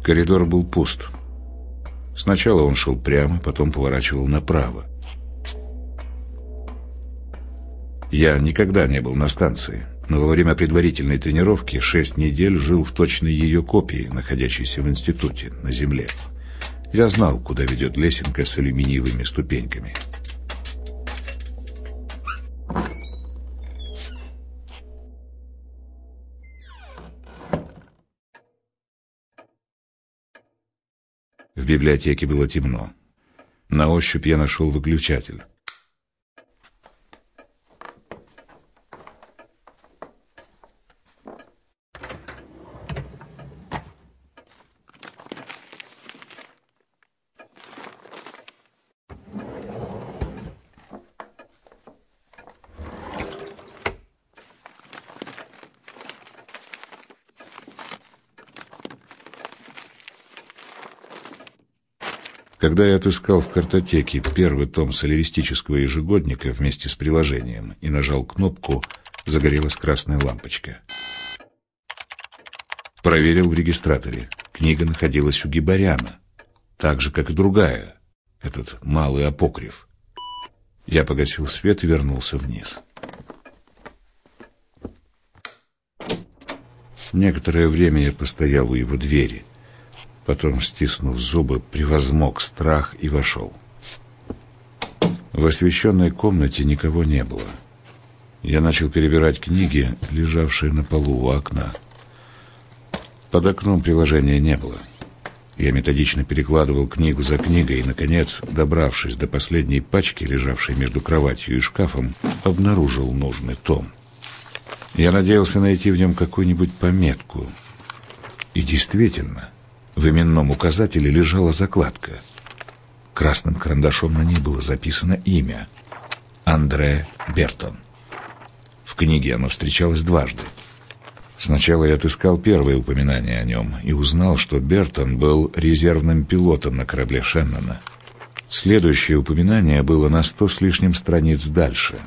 Коридор был пуст. Сначала он шел прямо, потом поворачивал направо. Я никогда не был на станции, но во время предварительной тренировки 6 недель жил в точной ее копии, находящейся в институте, на земле. Я знал, куда ведет лесенка с алюминиевыми ступеньками. В библиотеке было темно. На ощупь я нашел выключатель. Когда я отыскал в картотеке первый том соляристического ежегодника вместе с приложением и нажал кнопку, загорелась красная лампочка. Проверил в регистраторе. Книга находилась у Гибаряна, так же, как и другая, этот малый апокриф. Я погасил свет и вернулся вниз. Некоторое время я постоял у его двери. Потом, стиснув зубы, превозмог страх и вошел. В освещенной комнате никого не было. Я начал перебирать книги, лежавшие на полу у окна. Под окном приложения не было. Я методично перекладывал книгу за книгой и, наконец, добравшись до последней пачки, лежавшей между кроватью и шкафом, обнаружил нужный том. Я надеялся найти в нем какую-нибудь пометку. И действительно, в именном указателе лежала закладка. Красным карандашом на ней было записано имя — Андре Бертон. В книге оно встречалось дважды. Сначала я отыскал первое упоминание о нем и узнал, что Бертон был резервным пилотом на корабле Шеннона. Следующее упоминание было на 100 с лишним страниц дальше.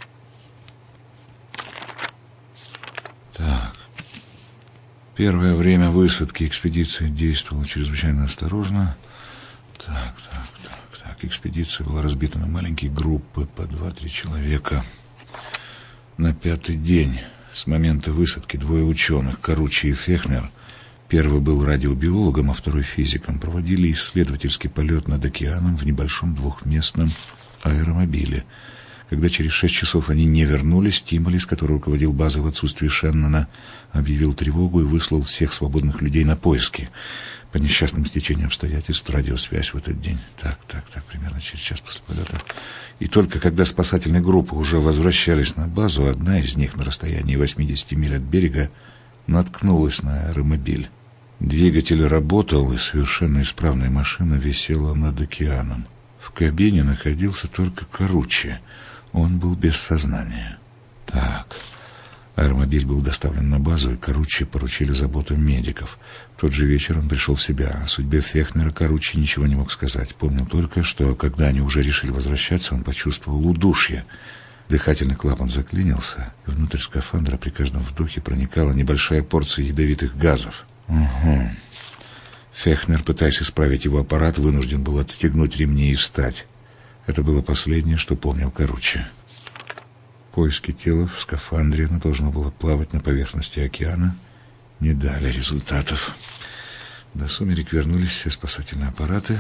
Так. Первое время высадки экспедиция действовала чрезвычайно осторожно. Так. Экспедиция была разбита на маленькие группы по 2-3 человека. На 5-й день с момента высадки 2 ученых, Каруччи и Фехнер, первый был радиобиологом, а второй физиком, проводили исследовательский полет над океаном в небольшом 2-местном аэромобиле. Когда через 6 часов они не вернулись, Тимолис, который руководил базой в отсутствие Шеннона, объявил тревогу и выслал всех свободных людей на поиски. По несчастным стечениям обстоятельств радиосвязь в этот день. Так, примерно через час после полета. И только когда спасательные группы уже возвращались на базу, одна из них на расстоянии 80 миль от берега наткнулась на аэромобиль. Двигатель работал, и совершенно исправная машина висела над океаном. В кабине находился только Каруччи. Он был без сознания. Так. Аэромобиль был доставлен на базу, и Каруччи поручили заботу медиков. В тот же вечер он пришел в себя. О судьбе Фехнера Каруччи ничего не мог сказать. Помнил только, что когда они уже решили возвращаться, он почувствовал удушье. Дыхательный клапан заклинился, и внутрь скафандра при каждом вдохе проникала небольшая порция ядовитых газов. Угу. Фехнер, пытаясь исправить его аппарат, вынужден был отстегнуть ремни и встать. Это было последнее, что помнил Каруччи. Поиски тела в скафандре, оно должно было плавать на поверхности океана, не дали результатов. До сумерек вернулись все спасательные аппараты,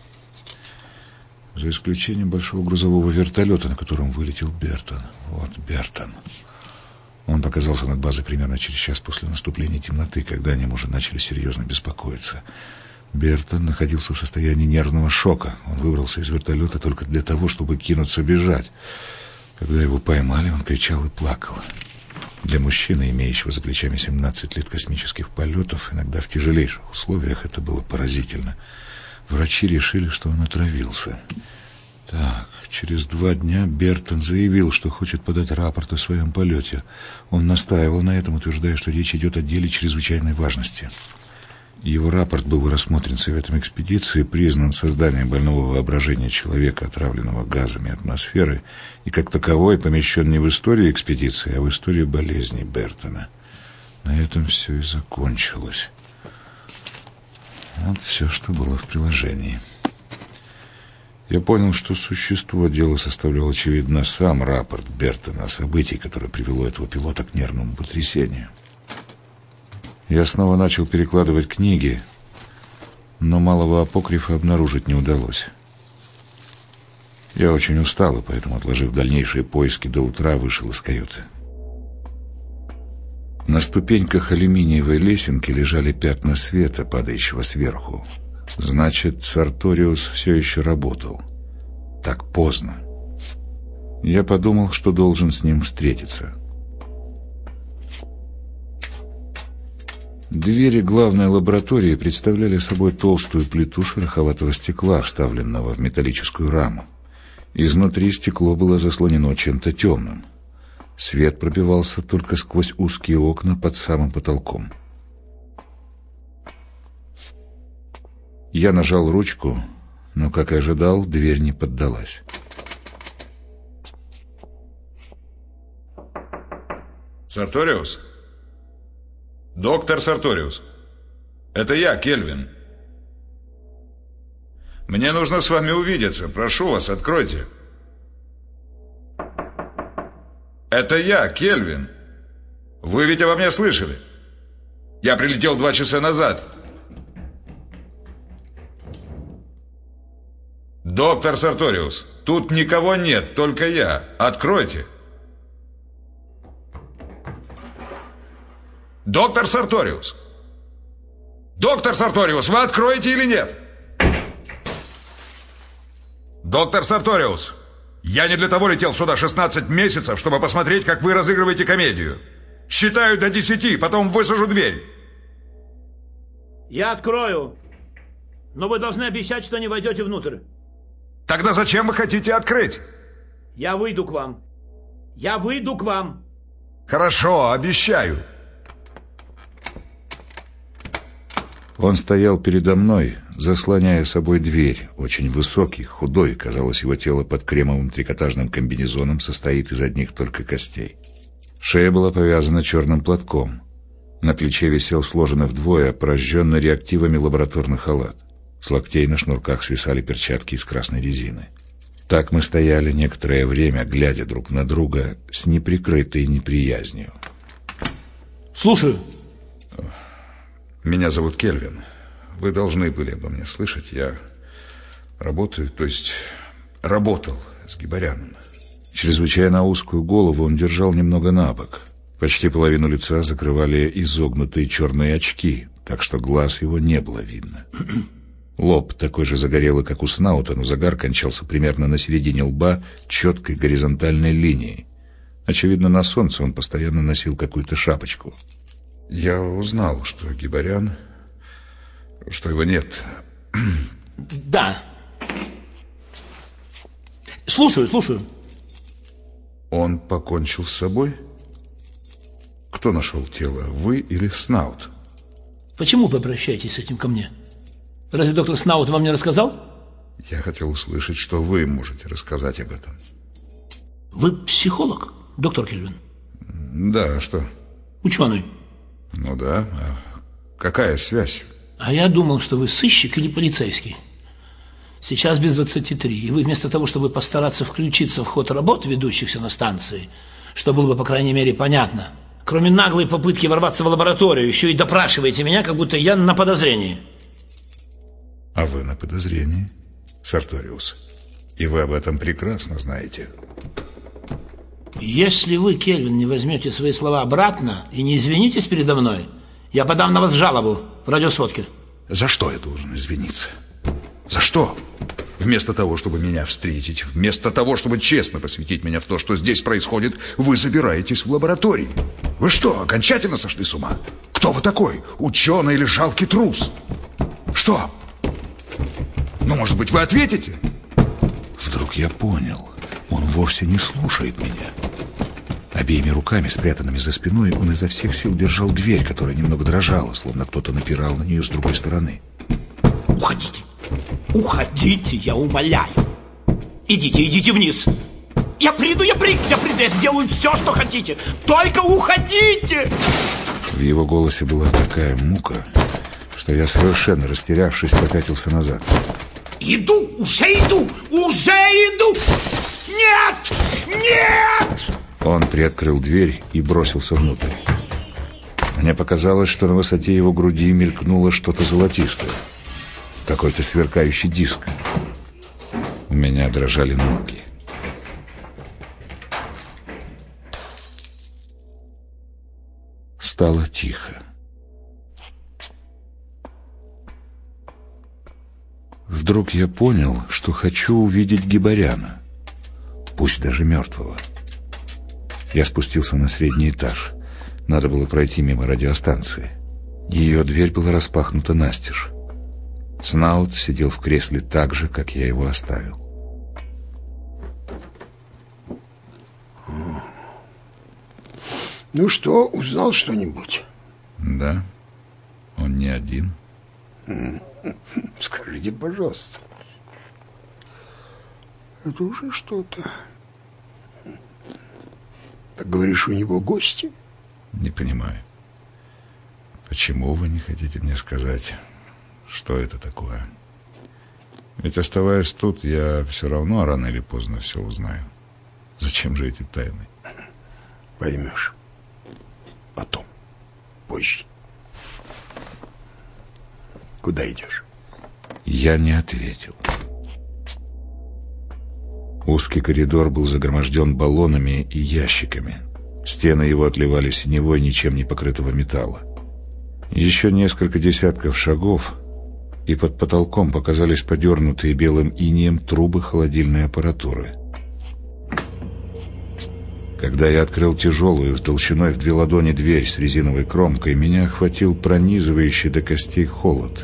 за исключением большого грузового вертолета, на котором вылетел Бертон. Вот Бертон. Он показался над базой примерно через час после наступления темноты, когда о нем уже начали серьезно беспокоиться. Бертон находился в состоянии нервного шока. Он выбрался из вертолета только для того, чтобы кинуться бежать. Когда его поймали, он кричал и плакал. Для мужчины, имеющего за плечами 17 лет космических полетов, иногда в тяжелейших условиях, это было поразительно. Врачи решили, что он отравился. Так, через 2 дня Бертон заявил, что хочет подать рапорт о своем полете. Он настаивал на этом, утверждая, что речь идет о деле чрезвычайной важности. Его рапорт был рассмотрен Советом экспедиции, признан созданием больного воображения человека, отравленного газами атмосферы, и как таковой помещен не в историю экспедиции, а в историю болезней Бертона. На этом все и закончилось. Вот все, что было в приложении. Я понял, что существо дела составлял, очевидно, сам рапорт Бертона о событии, которое привело этого пилота к нервному потрясению. Я снова начал перекладывать книги, но малого апокрифа обнаружить не удалось. Я очень устал, и поэтому, отложив дальнейшие поиски до утра, вышел из каюты. На ступеньках алюминиевой лесенки лежали пятна света, падающего сверху. Значит, Сарториус все еще работал. Так поздно. Я подумал, что должен с ним встретиться. Двери главной лаборатории представляли собой толстую плиту шероховатого стекла, вставленного в металлическую раму. Изнутри стекло было заслонено чем-то темным. Свет пробивался только сквозь узкие окна под самым потолком. Я нажал ручку, но, как и ожидал, дверь не поддалась. Сарториус? Доктор Сарториус, это я, Кельвин. Мне нужно с вами увидеться. Прошу вас, откройте. Это я, Кельвин. Вы ведь обо мне слышали? Я прилетел 2 часа назад. Доктор Сарториус, тут никого нет, только я. Откройте. Доктор Сарториус! Доктор Сарториус, вы откроете или нет? Доктор Сарториус, я не для того летел сюда 16 месяцев, чтобы посмотреть, как вы разыгрываете комедию. Считаю до 10, потом высажу дверь. Я открою, но вы должны обещать, что не войдете внутрь. Тогда зачем вы хотите открыть? Я выйду к вам. Я выйду к вам. Хорошо, обещаю. Он стоял передо мной, заслоняя собой дверь. Очень высокий, худой. Казалось, его тело под кремовым трикотажным комбинезоном состоит из одних только костей. Шея была повязана черным платком. На плече висел сложенный вдвое, прожженный реактивами лабораторный халат. С локтей на шнурках свисали перчатки из красной резины. Так мы стояли некоторое время, глядя друг на друга с неприкрытой неприязнью. Слушаю. Меня зовут Кельвин. Вы должны были обо мне слышать. Я работаю, то есть работал с Гибаряном. Чрезвычайно узкую голову он держал немного набок. Почти половину лица закрывали изогнутые черные очки, так что глаз его не было видно. Лоб такой же загорелый, как у Снаута, но загар кончался примерно на середине лба четкой горизонтальной линией. Очевидно, на солнце он постоянно носил какую-то шапочку. Я узнал, что Гибарян, что его нет. Да. Слушаю. Он покончил с собой? Кто нашел тело, вы или Снаут? Почему вы обращаетесь с этим ко мне? Разве доктор Снаут вам не рассказал? Я хотел услышать, что вы можете рассказать об этом. Вы психолог, доктор Кельвин? Да, а что? Ученый. Ну да, а какая связь? А я думал, что вы сыщик или полицейский. Сейчас без 23, и вы вместо того, чтобы постараться включиться в ход работ, ведущихся на станции, что было бы, по крайней мере, понятно, кроме наглой попытки ворваться в лабораторию, еще и допрашиваете меня, как будто я на подозрении. А вы на подозрении, Сарториус. И вы об этом прекрасно знаете. Если вы, Кельвин, не возьмете свои слова обратно и не извинитесь передо мной, я подам на вас жалобу в радиосводке. За что я должен извиниться? За что? Вместо того, чтобы меня встретить, вместо того, чтобы честно посвятить меня в то, что здесь происходит, вы забираетесь в лабораторию. Вы что, окончательно сошли с ума? Кто вы такой? Ученый или жалкий трус? Что? Ну, может быть, вы ответите? Вдруг я понял. Он вовсе не слушает меня. Обеими руками, спрятанными за спиной, он изо всех сил держал дверь, которая немного дрожала, словно кто-то напирал на нее с другой стороны. Уходите. Уходите, я умоляю. Идите вниз. Я приду, я сделаю все, что хотите. Только уходите! В его голосе была такая мука, что я, совершенно растерявшись, попятился назад. Иду, уже иду! Нет! Нет! Он приоткрыл дверь и бросился внутрь. Мне показалось, что на высоте его груди мелькнуло что-то золотистое. Какой-то сверкающий диск. У меня дрожали ноги. Стало тихо. Вдруг я понял, что хочу увидеть Гибаряна, пусть даже мертвого. Я спустился на средний этаж. Надо было пройти мимо радиостанции. Ее дверь была распахнута настежь. Снаут сидел в кресле так же, как я его оставил. Ну что, узнал что-нибудь? Да, он не один. Скажите, пожалуйста, это уже что-то. Так говоришь, у него гости? Не понимаю. Почему вы не хотите мне сказать, что это такое? Ведь, оставаясь тут, я все равно рано или поздно все узнаю. Зачем же эти тайны? Поймешь. Потом. Позже. Куда идешь? Я не ответил. Узкий коридор был загроможден баллонами и ящиками. Стены его отливали синевой ничем не покрытого металла. Еще несколько десятков шагов, и под потолком показались подернутые белым инеем трубы холодильной аппаратуры. Когда я открыл тяжелую, толщиной в 2 ладони дверь с резиновой кромкой, меня охватил пронизывающий до костей холод.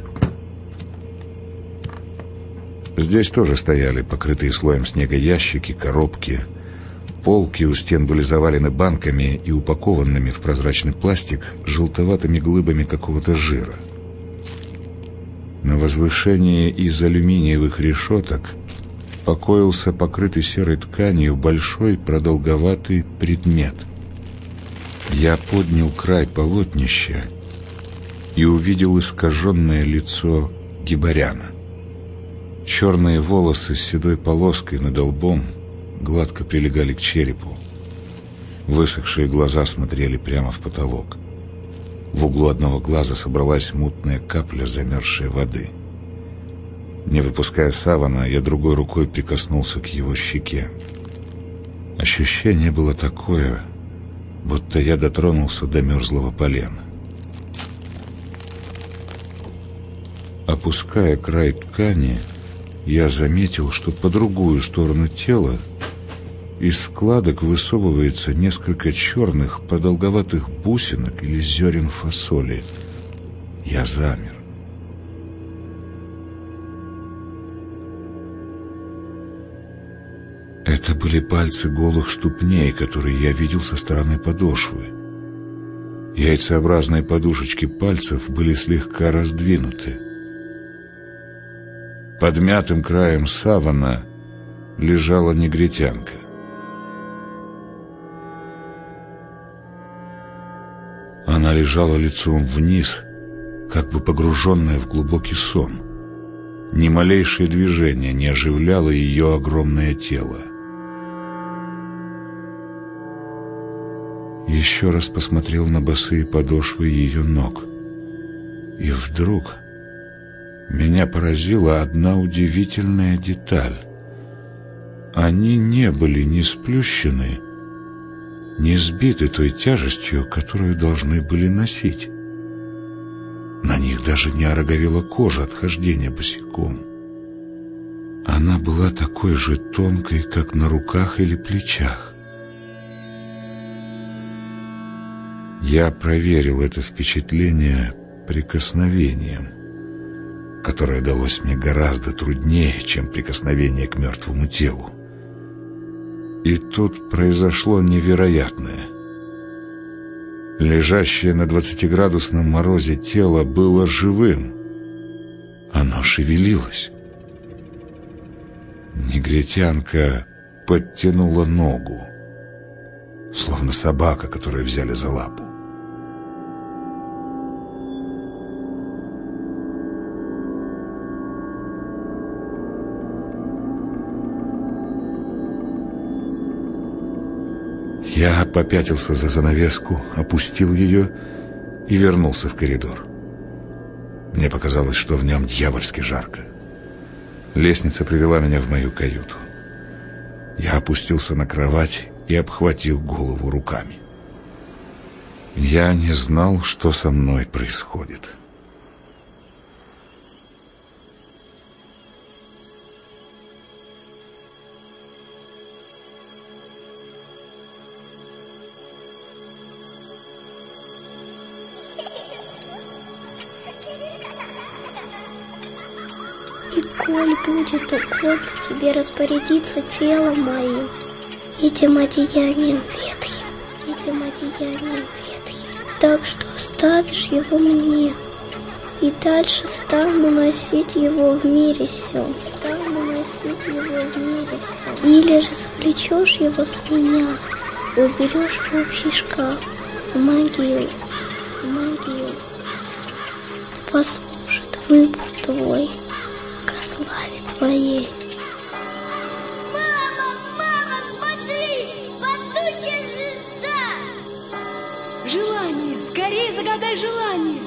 Здесь тоже стояли покрытые слоем снега ящики, коробки. Полки у стен были завалены банками и упакованными в прозрачный пластик желтоватыми глыбами какого-то жира. На возвышении из алюминиевых решеток покоился покрытый серой тканью большой продолговатый предмет. Я поднял край полотнища и увидел искаженное лицо Гибаряна. Черные волосы с седой полоской над лбом гладко прилегали к черепу. Высохшие глаза смотрели прямо в потолок. В углу одного глаза собралась мутная капля замерзшей воды. Не выпуская савана, я другой рукой прикоснулся к его щеке. Ощущение было такое, будто я дотронулся до мерзлого полена. Опуская край ткани, я заметил, что по другую сторону тела из складок высовывается несколько черных продолговатых бусинок или зерен фасоли. Я замер. Это были пальцы голых ступней, которые я видел со стороны подошвы. Яйцеобразные подушечки пальцев были слегка раздвинуты. Под мятым краем савана лежала негритянка. Она лежала лицом вниз, как бы погруженная в глубокий сон. Ни малейшее движение не оживляло ее огромное тело. Еще раз посмотрел на босые подошвы ее ног. И вдруг меня поразила одна удивительная деталь. Они не были ни сплющены, ни сбиты той тяжестью, которую должны были носить. На них даже не ороговела кожа от хождения босиком. Она была такой же тонкой, как на руках или плечах. Я проверил это впечатление прикосновением, которое далось мне гораздо труднее, чем прикосновение к мертвому телу. И тут произошло невероятное. Лежащее на 20-градусном морозе тело было живым. Оно шевелилось. Негритянка подтянула ногу, словно собака, которую взяли за лапу. Я попятился за занавеску, опустил ее и вернулся в коридор. Мне показалось, что в нем дьявольски жарко. Лестница привела меня в мою каюту. Я опустился на кровать и обхватил голову руками. Я не знал, что со мной происходит. И коль будет угодно тебе распорядиться телом моим, этим одеянием ветхим, так что оставишь его мне, и дальше стану носить его в мире сём, или же завлечешь его с меня и уберешь в общий шкаф, в могилу. Послужит выбор твой ко славе твоей. Мама, смотри! Падучая звезда! Желание! Скорее загадай желание!